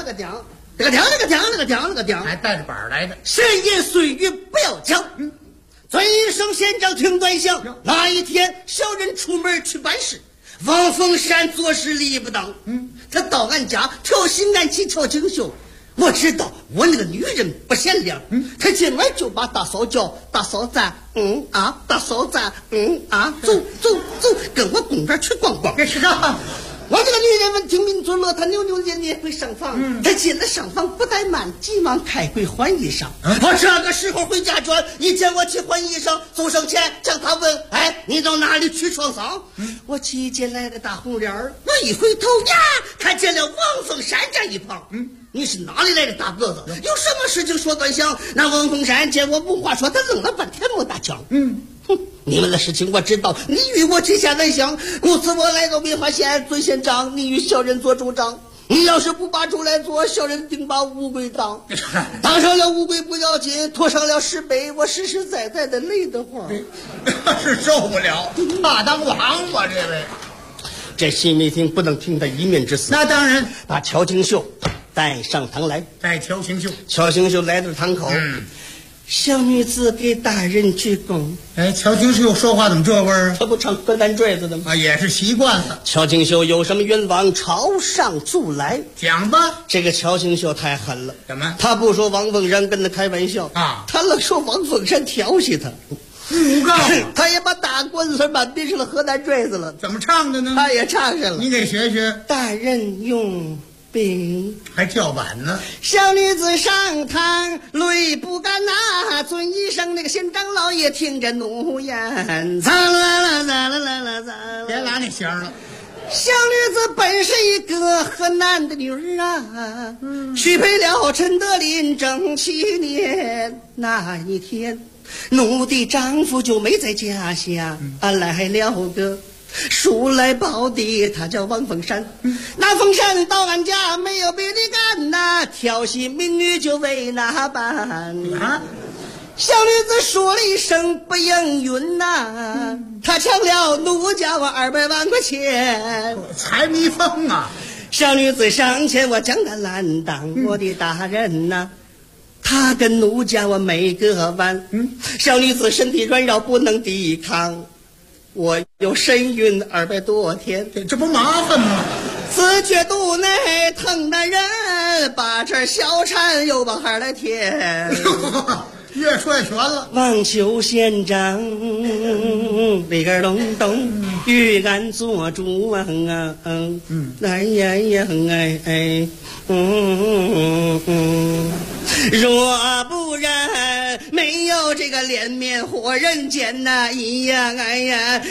还带着板来的。 闲言碎语不要讲。尊声县长听端详。那一天，小人出门去办事，王凤山做事理不当。他到俺家调戏俺妻乔锦绣。我知道我那个女人不贤良，他进来就把大嫂叫大嫂子，大嫂子，走，跟我公园去逛逛。 是啊， 我这个女人闻听民族乐，她扭扭捏捏会上房。她进了上房不怠慢，急忙开柜换衣裳。我这个时候回家转，一见我去换衣裳，走上前向她问：“哎，你到哪里去闯丧？”我骑进来个大红脸儿，我一回头呀，看见了王凤山站一旁。你是哪里来的大个子？有什么事情说端详？那王凤山见我无话说，他愣了半天没打枪。你们的事情我知道，你与我结下难相，故此我来到梅花县尊县长，你与小人做主张。你要是不把主来做，小人定把乌龟当。当上了乌龟不要紧，拖上了石碑，我实实在在的累得慌， 是受不了，怕当王吧这位。 这戏迷听不能听他一面之词。 那当然， 把乔清秀带上堂来。 带乔清秀。 乔清秀来到堂口，小女子给大人鞠躬。 哎，乔清秀说话怎么这味儿啊？ 他不唱河南坠子的吗？ 也是习惯了。 乔清秀有什么冤枉，朝上诉来。 讲吧。 这个乔清秀太狠了。 怎么？ 他不说王凤山跟他开玩笑啊，他愣说王凤山调戏他。 诬告。 他也把大官司板编成了河南坠子了。 怎么唱的呢？ 他也唱上了。 你给学学。 大人用兵， 还叫板呢。 小女子上堂泪不干呐，尊一声那个县长老爷听着怒言，咋啦， 别拉那香了。 小女子本是一个河南的女儿啊，许配了陈德林正7年。那一天，奴的丈夫就没在家下，来了个书来报的，他叫王凤山。那凤山到俺家没有别的干呐，调戏民女就为那般。小女子说了一声不应允呐，他抢了奴家我200万块钱， 财迷疯啊！ 小女子上前我将她拦挡，我的大人呐，他跟奴家我没个完。小女子身体软弱不能抵抗，我有身孕200多天， 这不麻烦吗？ 自觉肚内疼的人，把这小产又往孩来添。 越说越悬了。 望求县长里个隆咚，与俺做主啊！哎呀呀哎，若不然没有这个脸面活人间呐！哎呀哎呀，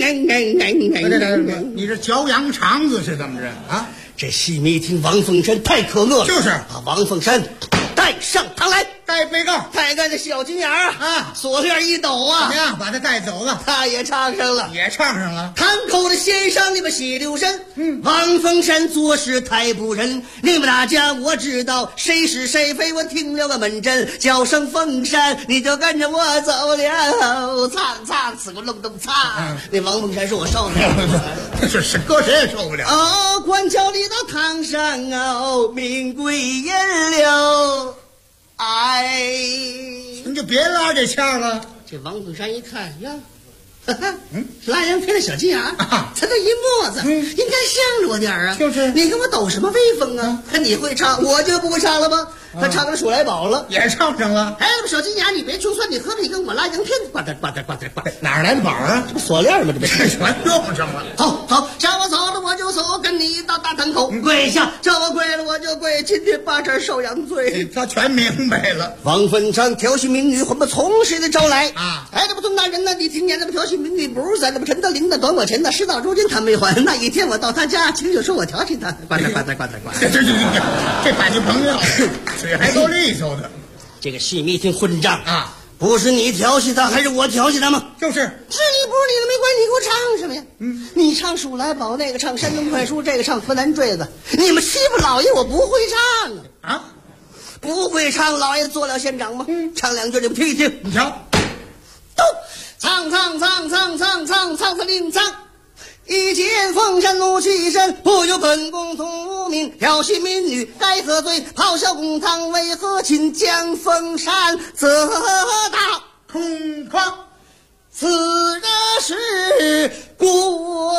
你这嚼羊肠子是怎么着啊？ 这戏迷听王凤山太可恶了， 就是把王凤山带上堂来， 带被告， 带个这小金眼儿啊，锁链一抖啊， 怎么样？把他带走了， 他也唱上了，堂口的先生，你们细留神。王凤山做事太不仁，你们大家我知道谁是谁非，我听了个门诊，叫声凤山，你就跟着我走了，唱死个愣咚唱。那王凤山说我受不了， 是搁谁也受不了。 哦，官教里到堂上哦，名贵言了。哎， 你就别拉这腔了。 这王凤山一看呀，拉洋片的小金牙，他这一墨子，应该向着我点啊。 就是你跟我抖什么威风啊？你会唱，我就不会唱了吗？他唱个数来宝了， 也唱上了。 哎，小金牙，你别就算你何必跟我拉洋片？呱嗒呱嗒呱嗒呱嗒， 哪来的宝啊？ 这不锁链吗？这不全用上了。 好，叫我走了我就走，跟你到大堂口跪下，叫我跪了我就跪，今天把这受养罪。 他全明白了。 王凤山调戏民女，我们从谁的招来啊？哎，这不东大人呢？你听见这不调戏民女不是在这不陈德龄的短我钱的，事到如今他没还。那一天我到他家，亲就说我调戏他，呱嗒呱嗒呱嗒呱嗒。 这把你朋友嘴还够利索的。 这个戏迷听混账啊！不是你调戏他，还是我调戏他吗？ 就是， 是你不是你的没关系，你给我唱什么呀？你唱数来宝，那个唱山东快书，这个唱河南坠子，你们欺负老爷，我不会唱啊！不会唱，老爷做了县长吗？唱两句你们听一听， 你瞧， 都唱司令唱。一见凤山怒气一身，不由本宫同名，调戏民女该何罪？咆哮公堂为何亲将凤山责打空旷？ 此人是滚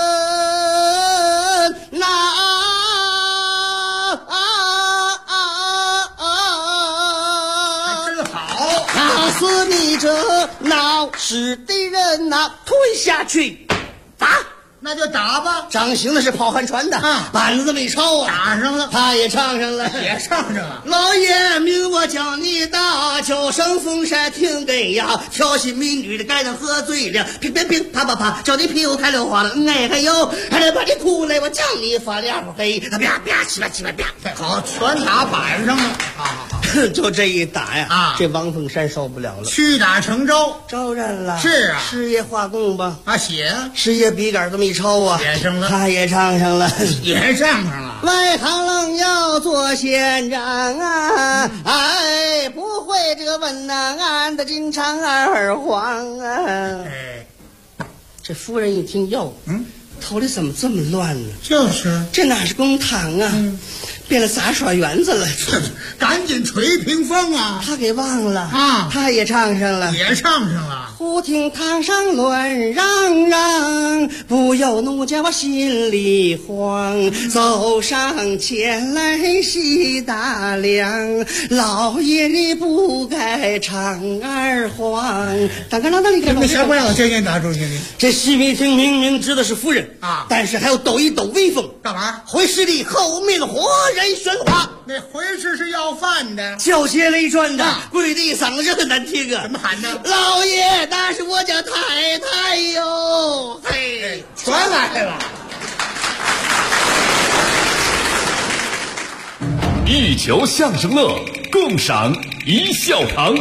哪真好！ 打死你这闹事的人呐，推下去打！ 那就打吧。 掌刑的是跑旱船的板子这么一抄打上了， 他也唱上了， 也唱上了。 老爷命我叫你打，叫声凤山听根呀，调戏民女的该能喝醉了，乒乒乒啪啪啪，叫你屁股开了花了，还有还得把你哭来，我叫你发两回，啪啪七八啪， 好，全打板上了。好， 就这一打呀，这王凤山受不了了， 屈打成招， 招认了。 是啊， 师爷画供吧， 写啊， 师爷笔杆这么一抄啊， 写上了， 他也唱上了， 也唱上了。 外行愣要做县长啊，哎，不会这个问呐，俺的经常二黄啊。这夫人一听哟，头里怎么这么乱呢？ 就是这哪是公堂啊，变了杂耍园子了。 赶紧捶屏风啊！ 他给忘了啊，他也唱上了， 也唱上了。 忽听堂上乱嚷嚷，不由怒叫我心里慌，走上前来细打量，老爷你不该唱二黄。当当当当，你看， 谁不让这打住你？ 这戏迷听明明知道是夫人啊， 但是还要抖一抖威风， 干嘛？ 回师里后面活人喧哗。 那回事是要饭的， 叫街雷转的，跪地嗓子很难听啊！ 怎么喊的？ 老爷，那是我家太太哟！嘿， 全来了。 一球相声乐，共赏一笑堂。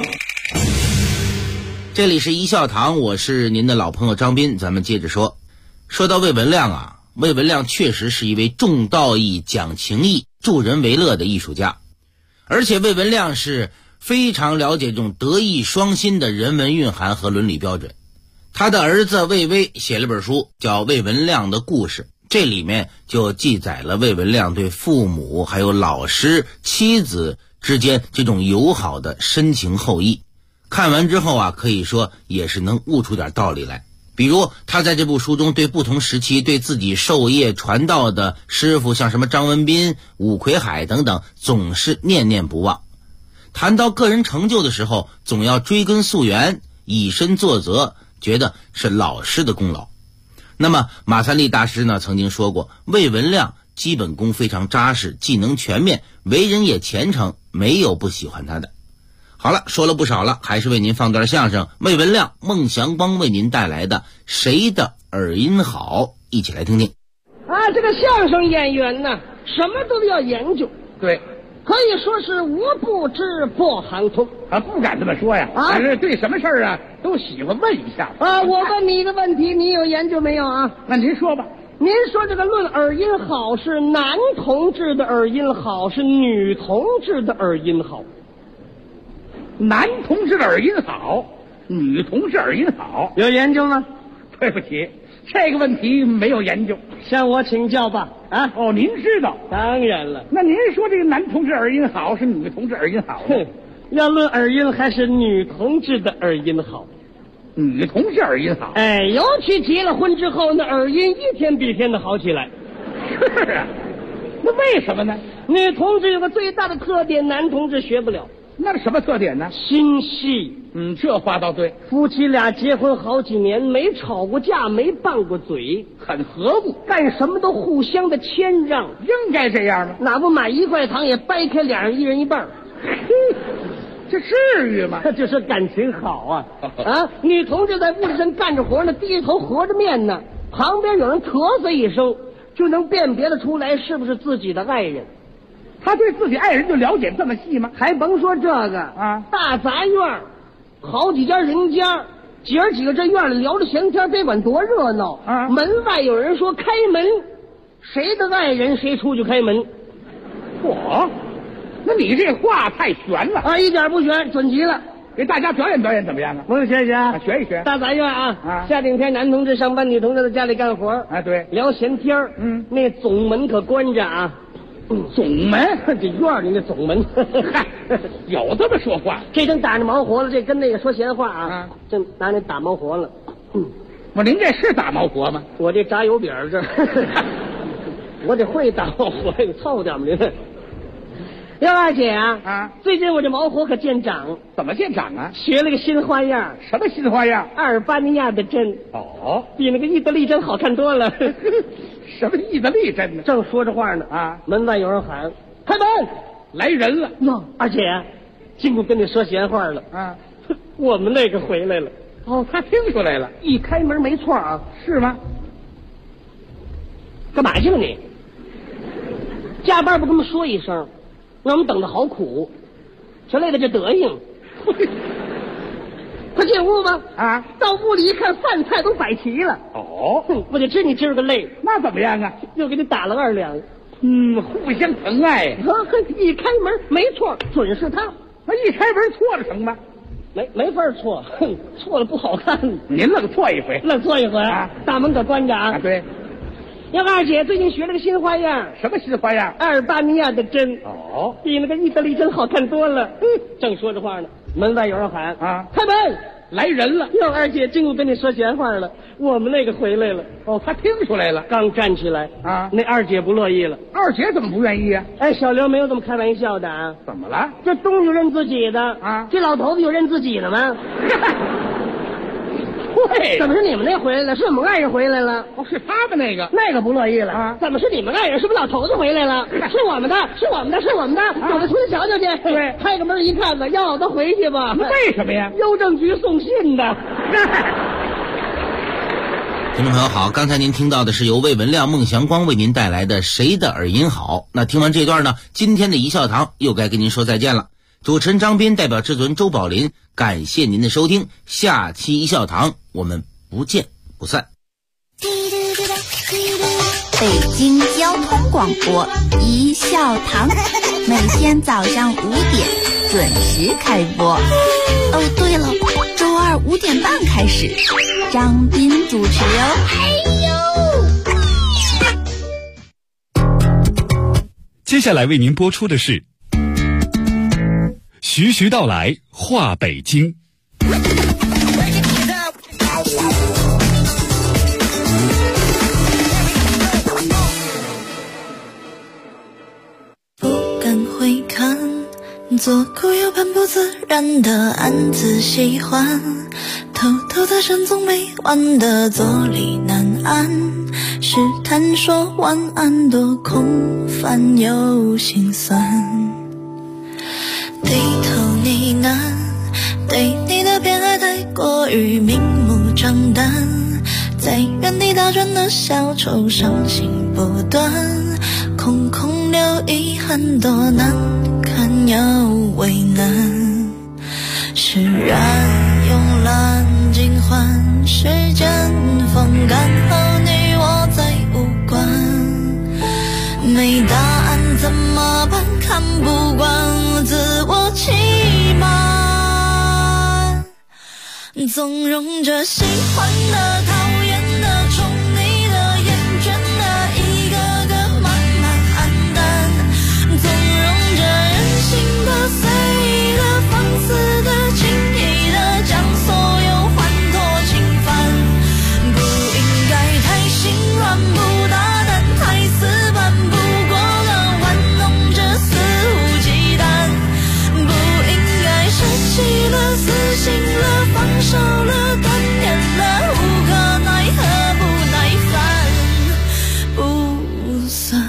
这里是一笑堂，我是您的老朋友张斌。咱们接着说到魏文亮啊，魏文亮确实是一位重道义、讲情义、助人为乐的艺术家，而且魏文亮是非常了解这种德艺双馨的人文蕴含和伦理标准。他的儿子魏巍写了本书叫《魏文亮的故事》，这里面就记载了魏文亮对父母还有老师、妻子之间这种友好的深情厚谊。看完之后啊，可以说也是能悟出点道理来。比如他在这部书中对不同时期对自己授业传道的师傅，像什么张文斌、伍魁海等等，总是念念不忘。 谈到个人成就的时候，总要追根溯源，以身作则，觉得是老师的功劳。那么马三立大师呢曾经说过，魏文亮基本功非常扎实，技能全面，为人也虔诚，没有不喜欢他的。好了，说了不少了，还是为您放段相声，魏文亮、孟祥光为您带来的谁的耳音好，一起来听听。 这个相声演员呢，什么都要研究， 对， 可以说是无不知不行通不敢这么说呀，但是对什么事儿啊都喜欢问一下我问你一个问题，你有研究没有啊？ 那您说吧。 您说这个论耳音好，是男同志的耳音好，是女同志的耳音好？ 男同志的耳音好，女同志耳音好， 有研究吗？ 对不起，这个问题没有研究， 向我请教吧。 您知道？ 当然了。 那您说这个男同志耳音好，是女同志耳音好？ 要论耳音，还是女同志的耳音好。 女同志耳音好， 尤其结了婚之后，那耳音一天比一天的好起来。 是啊，那为什么呢？ 女同志有个最大的特点，男同志学不了。 那什么特点呢？ 心细。 这话倒对。 夫妻俩结婚好几年，没吵过架，没拌过嘴， 很和睦， 干什么都互相的谦让。 应该这样吗？ 哪不买一块糖也掰开俩人一人一半？ 这至于吗？ 这是感情好女同志在屋里正干着活呢，低着头和着面呢，旁边有人咳嗽一声，就能辨别得出来是不是自己的爱人。 他对自己爱人就了解这么细吗？ 还甭说这个大杂院，好几家人家，姐儿几个这院里聊着闲天，别管多热闹门外有人说开门，谁的爱人谁出去开门。 那你这话太悬了一点不悬，准极了。 给大家表演表演怎么样啊？ 我学学学一学。 大杂院夏令天男同志上班，女同志在家里干活对， 聊闲天那总门可关着总门？ 这院里那总门有这么说话？ 这正打着毛活了，这跟那个说闲话正拿那打毛活了。 您这是打毛活吗？ 我这炸油饼这我得会打毛活，凑点吗您？要二姐最近我这毛活可见长。 怎么见长啊？ 学了个新花样。 什么新花样？ 阿尔巴尼亚的针。比那个意大利针好看多了。 什么意大利针呢？ 正说着话呢门外有人喊开门， 来人了。 哟，二姐进屋跟你说闲话了我们那个回来了。 他听出来了。 一开门没错是吗？ 干嘛去了你？加班不跟我们说一声，让我们等着好苦，这累的这德行。快进屋吧到屋里一看，饭菜都摆齐了。我就知你今儿个累。 那怎么样啊？ 又给你打了2两。 互相疼爱。 一开门没错，准是他。 那一开门错了成吗？ 没法错，错了不好看。 您愣错一回。 愣错一回大门可关着对。 要二姐最近学了个新花样。 什么新花样？ 阿尔巴尼亚的针。比那个意大利针好看多了。正说着话呢，门外有人喊开门， 来人了。 要二姐进屋跟你说闲话了，我们那个回来了。 他听出来了。 刚站起来那二姐不乐意了。 二姐怎么不愿意啊？ 小刘没有这么开玩笑的怎么了？ 这东西认自己的这老头子有认自己的吗？怎么是你们那回来了？是我们爱人回来了。 是他们那个不乐意了怎么是你们爱人？是不是老头子回来了？是我们的，是我们的，是我们的。我们出去瞧瞧去。 对， 开个门一看呢，要他回去吧。 为什么呀？ 邮政局送信的。 听众朋友好，刚才您听到的是由魏文亮、孟祥光为您带来的谁的耳音好。那听完这段呢，今天的一笑堂又该跟您说再见了。主持人张斌代表制作人周宝林，感谢您的收听，下期一笑堂我们不见不散。 北京交通广播一笑堂，每天早上5点准时开播。对了，周2 5点半开始，张斌主持接下来为您播出的是徐徐道来话北京。 不敢回看做狗又很不自然的暗自喜欢，偷偷在深总没完的坐立难安，试探说晚安多空泛又心酸，低头呢喃，对你的偏爱太过于明目张胆，在原地打转的小丑伤心不断，空空留遗憾多难堪又为难，释然慵懒尽欢，时间风干后你我再无关，没答案怎么办？看不惯自我欺瞒，纵容着喜欢的、讨厌的、宠你的、厌倦的，一个个慢慢黯淡，纵容着任性的、随意的、放肆的、轻易的，将所有欢脱侵犯，不应该太心软，不大胆，太死板，不过了玩弄着肆无忌惮，不应该舍弃了、死心了、放手了、断念了，无可奈何，不耐烦，不算。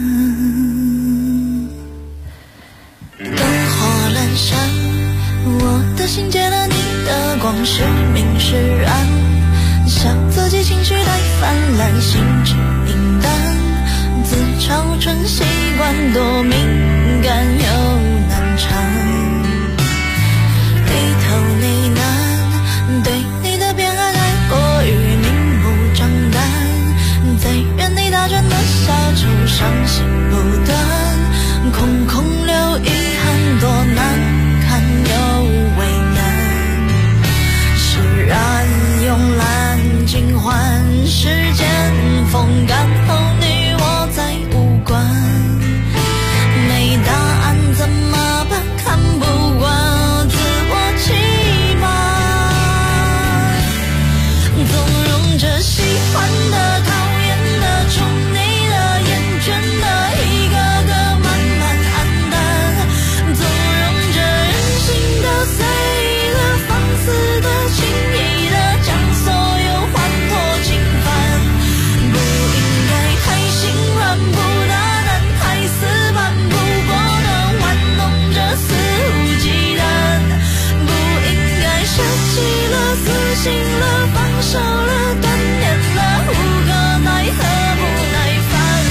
灯火阑珊，我的心借了你的光，时明时暗，笑自己情绪太泛滥，心智明淡，自嘲成习惯，多敏感又难缠，低头呢喃，对你的偏爱太过于明目张胆，在原地打转的小丑伤心不断，空空留遗憾多难堪又为难，释然慵懒尽欢，时间风干后你我再无关，没答案怎么办？看不惯自我欺瞒，纵容着喜欢的、讨厌的、宠你的、厌倦的，一个个慢慢黯淡，纵容着任性的、随意的、放肆的、轻易的，将所有欢脱侵犯，不应该太心软，不大胆，太死板，不过的玩弄着肆无忌惮，不应该舍弃了、死心了、放手了、断念了，无可奈何，不耐烦。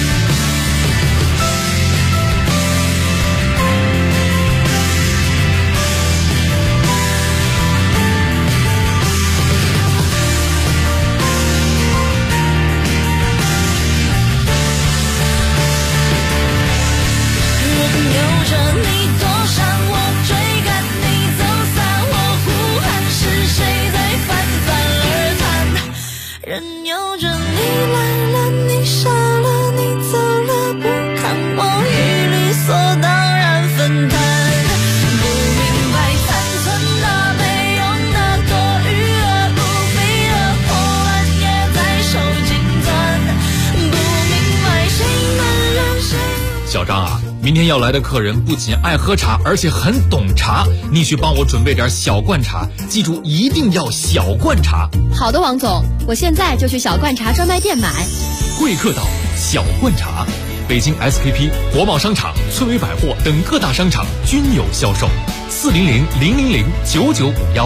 任由着你躲闪，我追赶你走散，我呼喊是谁在泛泛而谈，任由着你来了，你傻了，你走了，不看我与理所当然分担，不明白残存的、没用的、多余而不必的破烂也在手紧攥，不明白谁能让谁。 小张啊，明天要来的客人不仅爱喝茶，而且很懂茶，你去帮我准备点小罐茶，记住一定要小罐茶。 好的，王总，我现在就去小罐茶专卖店买。 贵客岛小罐茶，北京 SKP、国贸商场、翠微百货等各大商场均有销售。400-000-9951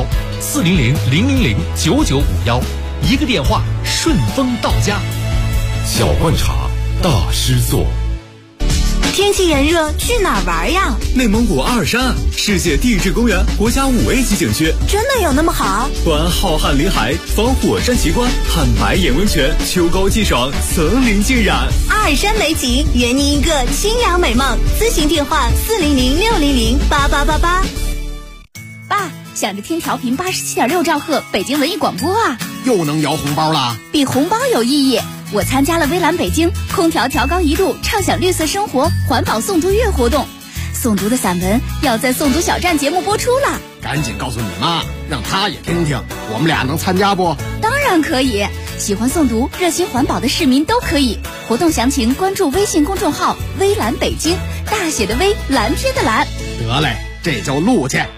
400-000-9951，一个电话顺丰到家。 小罐茶，大师做。 天气炎热，去哪儿玩呀？ 内蒙古阿尔山，世界地质公园国家5A级景区， 真的有那么好？ 观浩瀚林海，访火山奇观，看白眼温泉，秋高气爽，层林尽染。 阿尔山美景，圆你一个清凉美梦。咨询电话400-600-8888。 爸，想着听调频87.6兆赫北京文艺广播啊， 又能摇红包啦？ 比红包有意义。我参加了微蓝北京空调调高1度畅享绿色生活环保诵读月活动，诵读的散文要在诵读小站节目播出了。 赶紧告诉你妈，让她也听听，我们俩能参加不？ 当然可以，喜欢诵读热心环保的市民都可以。活动详情关注微信公众号微蓝北京，大写的微，蓝天的蓝。 得嘞，这就录去。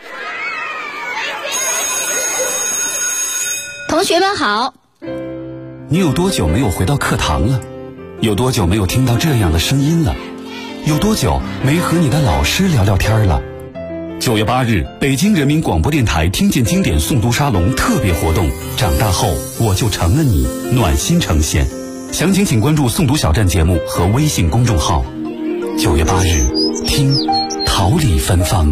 同学们好。 你有多久没有回到课堂了？有多久没有听到这样的声音了？有多久没和你的老师聊聊天了？9月8日，北京人民广播电台听见经典诵读沙龙特别活动，长大后我就成了你，暖心呈现。详情请关注诵读小站节目和微信公众号。9月8日，听桃李芬芳。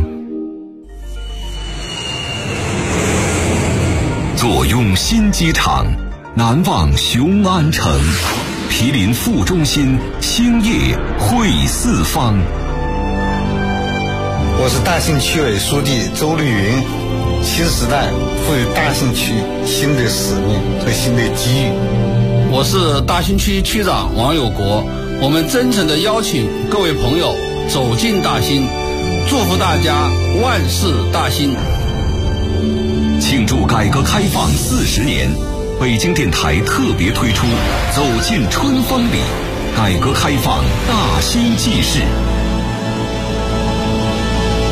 坐拥新机场，难忘雄安城，毗邻副中心，兴业汇四方。 我是大兴区委书记周绿云。新时代赋予大兴区新的使命和新的机遇。 我是大兴区区长王有国。我们真诚地邀请各位朋友走进大兴，祝福大家万事大兴。 庆祝改革开放40年，北京电台特别推出《走进春风里》，改革开放大兴纪事。